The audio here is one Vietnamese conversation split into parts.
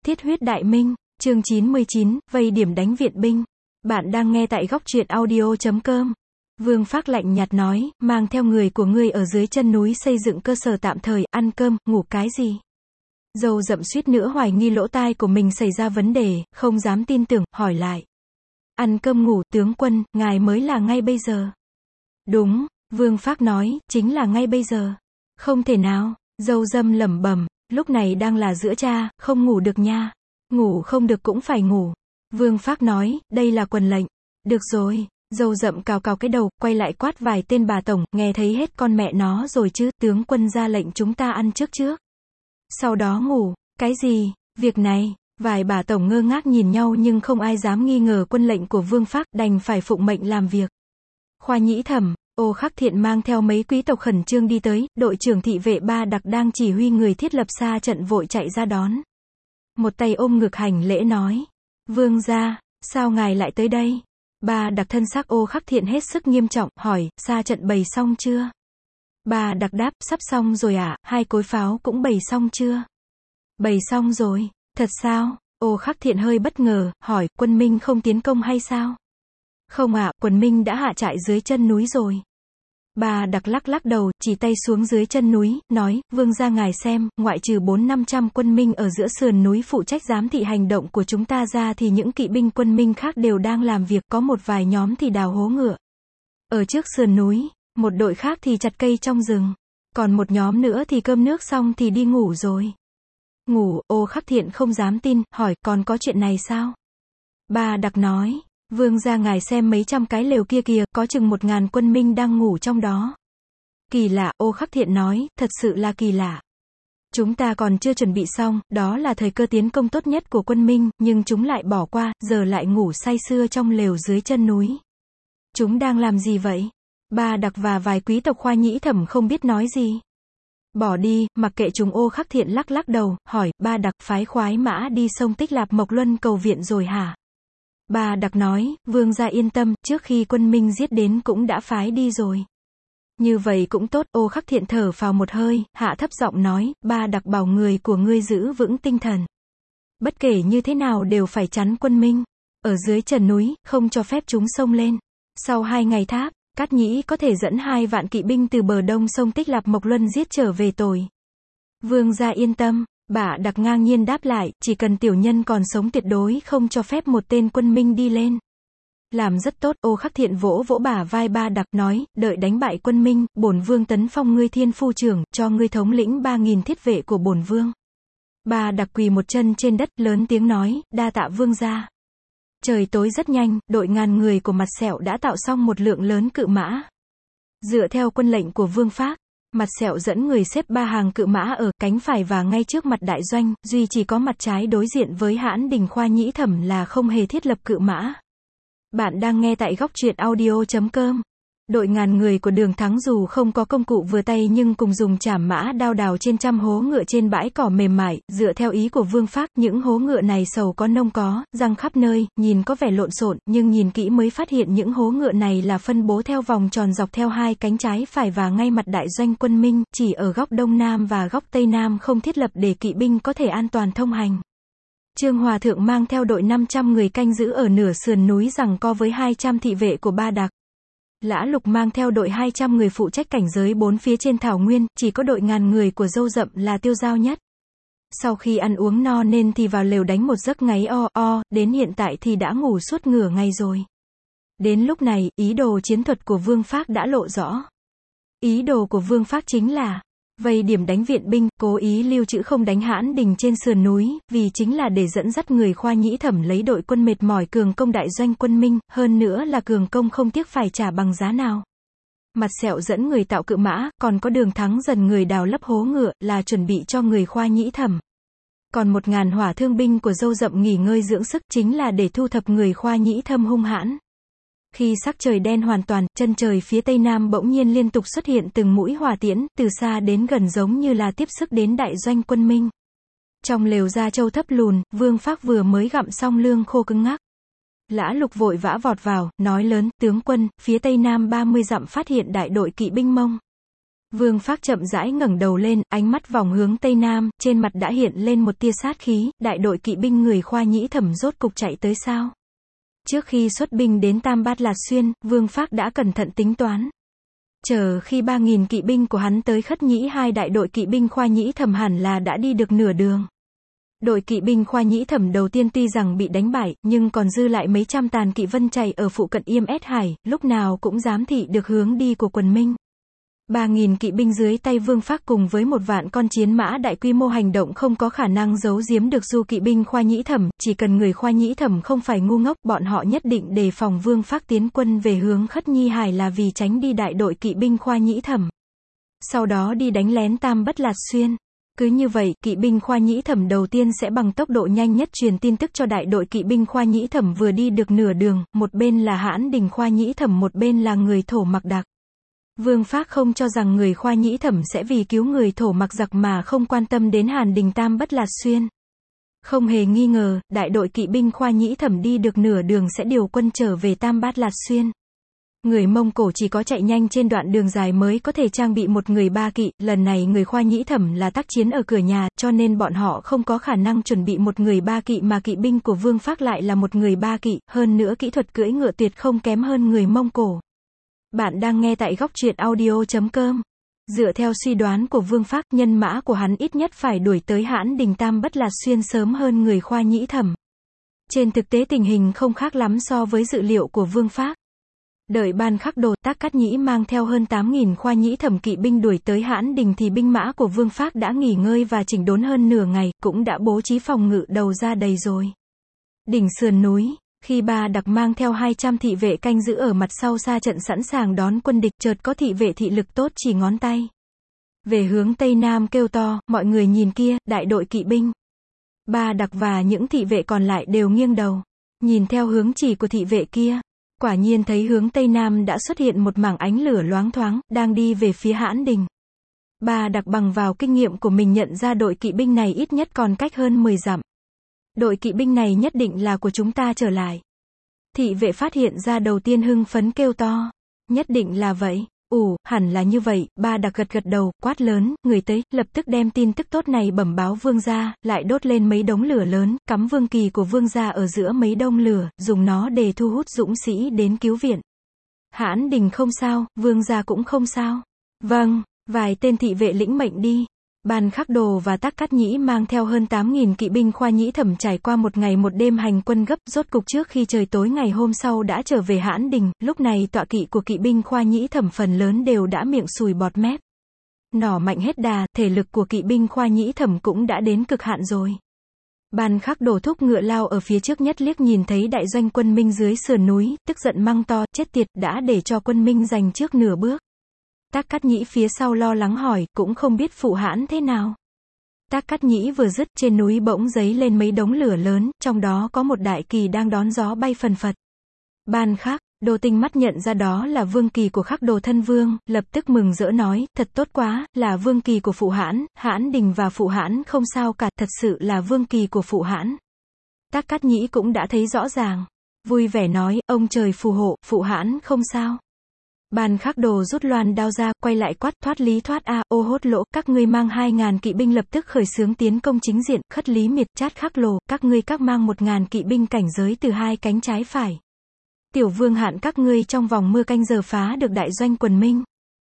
Thiết huyết đại minh, chương 99, vây điểm đánh viện binh. Bạn đang nghe tại góc truyện audio.com. Vương Phác lạnh nhạt nói, mang theo người của ngươi ở dưới chân núi xây dựng cơ sở tạm thời, ăn cơm, ngủ cái gì? Dâu rậm suýt nữa hoài nghi lỗ tai của mình xảy ra vấn đề, không dám tin tưởng, hỏi lại. Ăn cơm ngủ, tướng quân, ngài mới là ngay bây giờ. Đúng, Vương Phác nói, chính là ngay bây giờ. Không thể nào, dâu dâm lẩm bẩm, lúc này đang là giữa trưa, không ngủ được nha. Ngủ không được cũng phải ngủ. Vương Phác nói, đây là quần lệnh. Được rồi, dâu rậm cào cào cái đầu, quay lại quát vài tên bà tổng, nghe thấy hết con mẹ nó rồi chứ, tướng quân ra lệnh chúng ta ăn trước. Sau đó ngủ, cái gì, việc này, vài bà tổng ngơ ngác nhìn nhau nhưng không ai dám nghi ngờ quân lệnh của Vương Phác, đành phải phụng mệnh làm việc. Khoa Nhĩ Thẩm, Ô Khắc Thiện mang theo mấy quý tộc khẩn trương đi tới, đội trưởng thị vệ Ba Đặc đang chỉ huy người thiết lập xa trận vội chạy ra đón. Một tay ôm ngực hành lễ nói, Vương gia, sao ngài lại tới đây? Ba Đặc thân xác Ô Khắc Thiện hết sức nghiêm trọng, hỏi, xa trận bày xong chưa? Ba Đặc đáp, sắp xong rồi ạ, hai cối pháo cũng bày xong chưa? Bày xong rồi, thật sao? Ô Khắc Thiện hơi bất ngờ, hỏi, quân Minh không tiến công hay sao? Không ạ, quân Minh đã hạ trại dưới chân núi rồi. Ba Đặc lắc đầu, chỉ tay xuống dưới chân núi, nói, vương gia ngài xem, ngoại trừ 400-500 quân Minh ở giữa sườn núi phụ trách giám thị hành động của chúng ta ra thì những kỵ binh quân Minh khác đều đang làm việc, có một vài nhóm thì đào hố ngựa ở trước sườn núi, một đội khác thì chặt cây trong rừng, còn một nhóm nữa thì cơm nước xong thì đi ngủ rồi. Ngủ, Ô Khắc Thiện không dám tin, hỏi, còn có chuyện này sao? Ba Đặc nói, vương gia ngài xem mấy trăm cái lều kia kìa, có chừng 1000 quân Minh đang ngủ trong đó. Kỳ lạ, Ô Khắc Thiện nói, thật sự là kỳ lạ. Chúng ta còn chưa chuẩn bị xong, đó là thời cơ tiến công tốt nhất của quân Minh, nhưng chúng lại bỏ qua, giờ lại ngủ say sưa trong lều dưới chân núi. Chúng đang làm gì vậy? Ba Đặc và vài quý tộc Khoa Nhĩ Thẩm không biết nói gì. Bỏ đi, mặc kệ chúng. Ô Khắc Thiện lắc đầu, hỏi, Ba Đặc phái khoái mã đi sông Tích Lạp Mộc Luân cầu viện rồi hả? Ba Đặc nói, vương gia yên tâm, trước khi quân Minh giết đến cũng đã phái đi rồi. Như vậy cũng tốt. Ô Khắc Thiện thở phào một hơi, hạ thấp giọng nói, Ba Đặc bảo người của ngươi giữ vững tinh thần. Bất kể như thế nào đều phải chắn quân Minh ở dưới chân núi, không cho phép chúng xông lên. Sau 2 ngày tháp, Cát Nhĩ có thể dẫn 2 vạn kỵ binh từ bờ đông sông Tích Lạp Mộc Luân giết trở về tồi. Vương gia yên tâm. Bà Đặc ngang nhiên đáp lại, chỉ cần tiểu nhân còn sống tuyệt đối không cho phép một tên quân Minh đi lên. Làm rất tốt. Ô Khắc Thiện vỗ bả vai Ba Đặc, nói, đợi đánh bại quân Minh, bổn vương tấn phong ngươi thiên phu trưởng, cho ngươi thống lĩnh 3000 thiết vệ của bổn vương. Ba Đặc quỳ một chân trên đất, lớn tiếng nói, đa tạ vương gia. Trời tối rất nhanh, đội ngàn người của Mặt Sẹo đã tạo xong một lượng lớn cự mã. Dựa theo quân lệnh của Vương Phác, Mặt Sẹo dẫn người xếp 3 hàng cự mã ở cánh phải và ngay trước mặt đại doanh, duy chỉ có mặt trái đối diện với Hãn Đình Khoa Nhĩ Thẩm là không hề thiết lập cự mã. Bạn đang nghe tại góc truyện audio.com. Đội ngàn người của Đường Thắng dù không có công cụ vừa tay nhưng cùng dùng trảm mã đao đào trên trăm hố ngựa trên bãi cỏ mềm mại, dựa theo ý của Vương Phác, những hố ngựa này sầu có nông có, răng khắp nơi, nhìn có vẻ lộn xộn, nhưng nhìn kỹ mới phát hiện những hố ngựa này là phân bố theo vòng tròn dọc theo 2 cánh trái phải và ngay mặt đại doanh quân Minh, chỉ ở góc đông nam và góc tây nam không thiết lập để kỵ binh có thể an toàn thông hành. Trương Hòa Thượng mang theo đội 500 người canh giữ ở nửa sườn núi giằng co với 200 thị vệ của Ba Đặc. Lã Lục mang theo đội 200 người phụ trách cảnh giới 4 phía trên thảo nguyên, chỉ có đội ngàn người của Dâu Rậm là tiêu dao nhất. Sau khi ăn uống no nên thì vào lều đánh một giấc ngáy đến hiện tại thì đã ngủ suốt nửa ngày rồi. Đến lúc này, ý đồ chiến thuật của Vương Phác đã lộ rõ. Ý đồ của Vương Phác chính là vây điểm đánh viện binh, cố ý lưu trữ không đánh Hãn Đình trên sườn núi, vì chính là để dẫn dắt người Khoa Nhĩ Thẩm lấy đội quân mệt mỏi cường công đại doanh quân Minh, hơn nữa là cường công không tiếc phải trả bằng giá nào. Mặt Sẹo dẫn người tạo cự mã, còn có Đường Thắng dần người đào lấp hố ngựa, là chuẩn bị cho người Khoa Nhĩ Thẩm. Còn 1000 hỏa thương binh của Dâu Rậm nghỉ ngơi dưỡng sức, chính là để thu thập người Khoa Nhĩ Thâm hung hãn. Khi sắc trời đen hoàn toàn, chân trời phía tây nam bỗng nhiên liên tục xuất hiện từng mũi hỏa tiễn, từ xa đến gần giống như là tiếp sức đến đại doanh quân Minh. Trong lều da trâu thấp lùn, Vương Phác vừa mới gặm xong lương khô cứng ngắc. Lã Lục vội vã vọt vào, nói lớn, tướng quân, phía tây nam 30 dặm phát hiện đại đội kỵ binh Mông. Vương Phác chậm rãi ngẩng đầu lên, ánh mắt vòng hướng tây nam, trên mặt đã hiện lên một tia sát khí, đại đội kỵ binh người Khoa Nhĩ Thẩm rốt cục chạy tới sao? Trước khi xuất binh đến Tam Bát Lạt Xuyên, Vương Phác đã cẩn thận tính toán. Chờ khi 3.000 kỵ binh của hắn tới Khất Nhĩ, hai đại đội kỵ binh Khoa Nhĩ Thẩm hẳn là đã đi được nửa đường. Đội kỵ binh Khoa Nhĩ Thẩm đầu tiên tuy rằng bị đánh bại, nhưng còn dư lại mấy trăm tàn kỵ vân chạy ở phụ cận Yêm Ét Hải, lúc nào cũng giám thị được hướng đi của quần Minh. 3.000 kỵ binh dưới tay Vương Phác cùng với 1 vạn con chiến mã đại quy mô hành động không có khả năng giấu giếm được du kỵ binh Khoa Nhĩ Thẩm, chỉ cần người Khoa Nhĩ Thẩm không phải ngu ngốc, bọn họ nhất định đề phòng Vương Phác tiến quân về hướng Khất Nhi Hải là vì tránh đi đại đội kỵ binh Khoa Nhĩ Thẩm. Sau đó đi đánh lén Tam Bất Lạt Xuyên. Cứ như vậy, kỵ binh Khoa Nhĩ Thẩm đầu tiên sẽ bằng tốc độ nhanh nhất truyền tin tức cho đại đội kỵ binh Khoa Nhĩ Thẩm vừa đi được nửa đường, một bên là Hãn Đình Khoa Nhĩ Thẩm, một bên là người Thổ Mặc Đặc. Vương Phác không cho rằng người Khoa Nhĩ Thẩm sẽ vì cứu người Thổ Mặc Giặc mà không quan tâm đến Hàn Đình Tam Bất Lạt Xuyên. Không hề nghi ngờ, đại đội kỵ binh Khoa Nhĩ Thẩm đi được nửa đường sẽ điều quân trở về Tam Bát Lạt Xuyên. Người Mông Cổ chỉ có chạy nhanh trên đoạn đường dài mới có thể trang bị một người 3 kỵ, lần này người Khoa Nhĩ Thẩm là tác chiến ở cửa nhà, cho nên bọn họ không có khả năng chuẩn bị một người 3 kỵ mà kỵ binh của Vương Phác lại là một người 3 kỵ, hơn nữa kỹ thuật cưỡi ngựa tuyệt không kém hơn người Mông Cổ. Bạn đang nghe tại góc truyện audio.com. Dựa theo suy đoán của Vương Phác, nhân mã của hắn ít nhất phải đuổi tới Hãn Đình Tam Bất Lạt Xuyên sớm hơn người Khoa Nhĩ Thẩm. Trên thực tế tình hình không khác lắm so với dự liệu của Vương Phác. Đợi Ban Khắc Đồ, Tác Cát Nhĩ mang theo hơn 8.000 Khoa Nhĩ Thẩm kỵ binh đuổi tới Hãn Đình thì binh mã của Vương Phác đã nghỉ ngơi và chỉnh đốn hơn nửa ngày, cũng đã bố trí phòng ngự đầu ra đầy rồi. Đỉnh sườn núi, khi Ba Đặc mang theo 200 thị vệ canh giữ ở mặt sau xa trận sẵn sàng đón quân địch, chợt có thị vệ thị lực tốt chỉ ngón tay về hướng tây nam kêu to, mọi người nhìn kia, đại đội kỵ binh. Ba Đặc và những thị vệ còn lại đều nghiêng đầu, nhìn theo hướng chỉ của thị vệ kia. Quả nhiên thấy hướng tây nam đã xuất hiện một mảng ánh lửa loáng thoáng, đang đi về phía Hãn Đình. Ba Đặc bằng vào kinh nghiệm của mình nhận ra đội kỵ binh này ít nhất còn cách hơn 10 dặm. Đội kỵ binh này nhất định là của chúng ta trở lại. Thị vệ phát hiện ra đầu tiên hưng phấn kêu to. Nhất định là vậy. Hẳn là như vậy. Ba Đặc gật gật đầu, quát lớn, người tới, lập tức đem tin tức tốt này bẩm báo vương gia, lại đốt lên mấy đống lửa lớn, cắm vương kỳ của vương gia ở giữa mấy đống lửa, dùng nó để thu hút dũng sĩ đến cứu viện. Hãn Đình không sao, vương gia cũng không sao. Vâng, vài tên thị vệ lĩnh mệnh đi. Ban Khắc Đồ và Tác Cát Nhĩ mang theo hơn 8.000 kỵ binh Khoa Nhĩ Thẩm trải qua một ngày một đêm hành quân gấp, rốt cục trước khi trời tối ngày hôm sau đã trở về Hãn Đình, lúc này tọa kỵ của kỵ binh Khoa Nhĩ Thẩm phần lớn đều đã miệng sùi bọt mép. Nỏ mạnh hết đà, thể lực của kỵ binh Khoa Nhĩ Thẩm cũng đã đến cực hạn rồi. Ban Khắc Đồ thúc ngựa lao ở phía trước nhất liếc nhìn thấy đại doanh quân Minh dưới sườn núi, tức giận măng to, chết tiệt, đã để cho quân Minh giành trước nửa bước. Tác Cát Nhĩ phía sau lo lắng hỏi, cũng không biết phụ Hãn thế nào. Tác Cát Nhĩ vừa dứt, trên núi bỗng giấy lên mấy đống lửa lớn, trong đó có một đại kỳ đang đón gió bay phần phật. Ban Khắc Đồ tinh mắt nhận ra đó là vương kỳ của Khắc Đồ thân vương, lập tức mừng rỡ nói, thật tốt quá, là vương kỳ của phụ Hãn, Hãn Đình và phụ Hãn không sao cả, thật sự là vương kỳ của phụ Hãn. Tác Cát Nhĩ cũng đã thấy rõ ràng, vui vẻ nói, ông trời phù hộ, phụ Hãn không sao. Ban Khắc Đồ rút loan đao ra, quay lại quát, thoát lý thoát a, ô hốt lỗ, các ngươi mang 2.000 kỵ binh lập tức khởi xướng tiến công chính diện, Khất Lý Miệt, Chát Khắc Lồ, các ngươi các mang 1.000 kỵ binh cảnh giới từ hai cánh trái phải. Tiểu vương hạn các ngươi trong vòng mưa canh giờ phá được đại doanh quần Minh.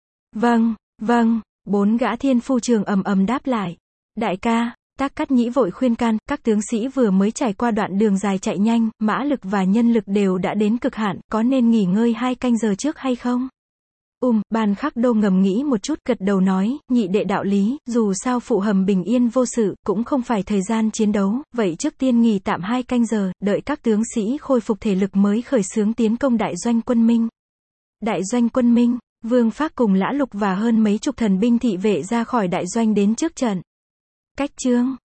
Vâng, vâng, 4 gã thiên phu trường ầm ầm đáp lại. Đại ca, Tác Cát Nhĩ vội khuyên can, các tướng sĩ vừa mới trải qua đoạn đường dài chạy nhanh, mã lực và nhân lực đều đã đến cực hạn, có nên nghỉ ngơi 2 canh giờ trước hay không? Ban Khắc Đô ngầm nghĩ một chút, gật đầu nói, nhị đệ đạo lý, dù sao phụ hầm bình yên vô sự, cũng không phải thời gian chiến đấu, vậy trước tiên nghỉ tạm 2 canh giờ, đợi các tướng sĩ khôi phục thể lực mới khởi xướng tiến công đại doanh quân Minh. Đại doanh quân Minh, Vương Phác cùng Lã Lục và hơn mấy chục thần binh thị vệ ra khỏi đại doanh đến trước trận. Cách chương